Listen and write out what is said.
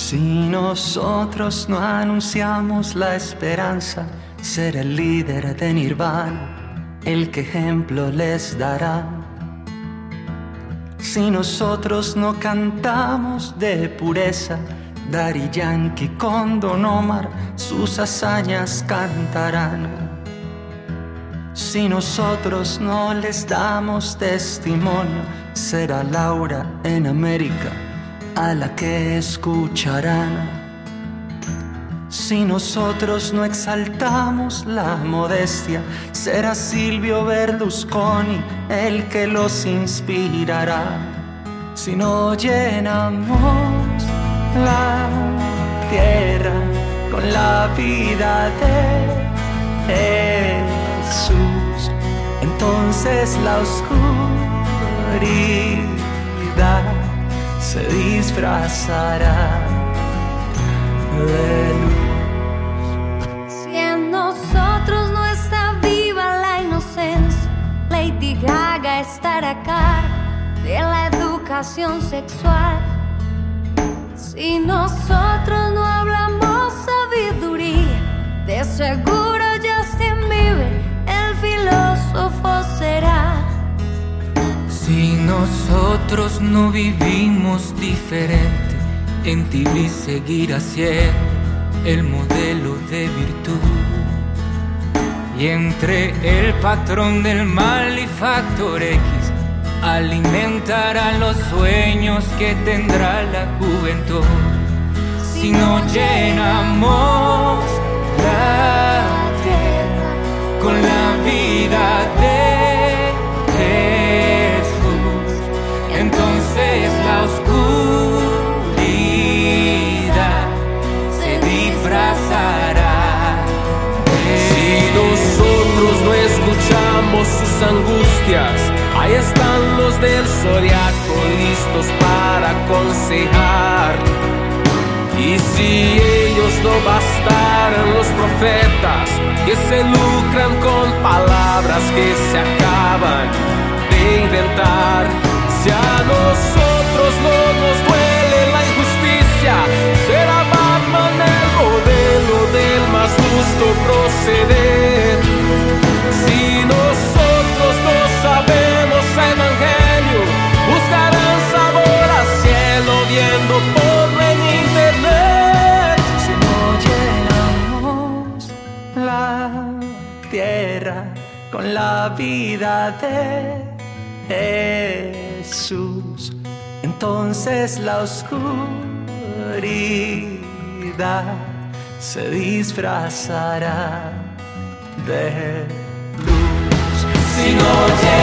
Si nosotros no anunciamos la esperanza, será el líder de Nirvana el que ejemplo les dará. Si nosotros no cantamos de pureza, Daddy Yankee con Don Omar sus hazañas cantarán. Si nosotros no les damos testimonio, será Laura en América a la que escucharán. Si nosotros no exaltamos la modestia, será Silvio Berlusconi el que los inspirará. Si no llenamos la tierra con la vida de Jesús, entonces la oscuridad se disfrazará de luz. Si en nosotros no está viva la inocencia, Lady Gaga estará a cargo de la educación sexual. Si nosotros no hablamos sabiduría, de seguro Justin Bieber el filósofo será. Si nosotros no vivimos diferente, en TV seguirá siendo el modelo de virtud. Y entre el patrón del mal y Factor X, alimentará los sueños que tendrá la juventud. Si no llenamos la tierra con la vida de Jesús, entonces la oscuridad se disfrazará. Si nosotros no escuchamos sus angustias, ahí están los del zodiaco listos para aconsejar. Y si ellos no bastaran, los profetas que se lucran con palabras que se acaban de inventar. Si a nosotros no nos duele la injusticia, será Batman el modelo del más justo proceder. Si nosotros no sabemos evangelio, buscarán sabor al cielo viendo porno en internet. Si no llenamos la tierra con la vida de Jesús, entonces la oscuridad se disfrazará de luz. Si no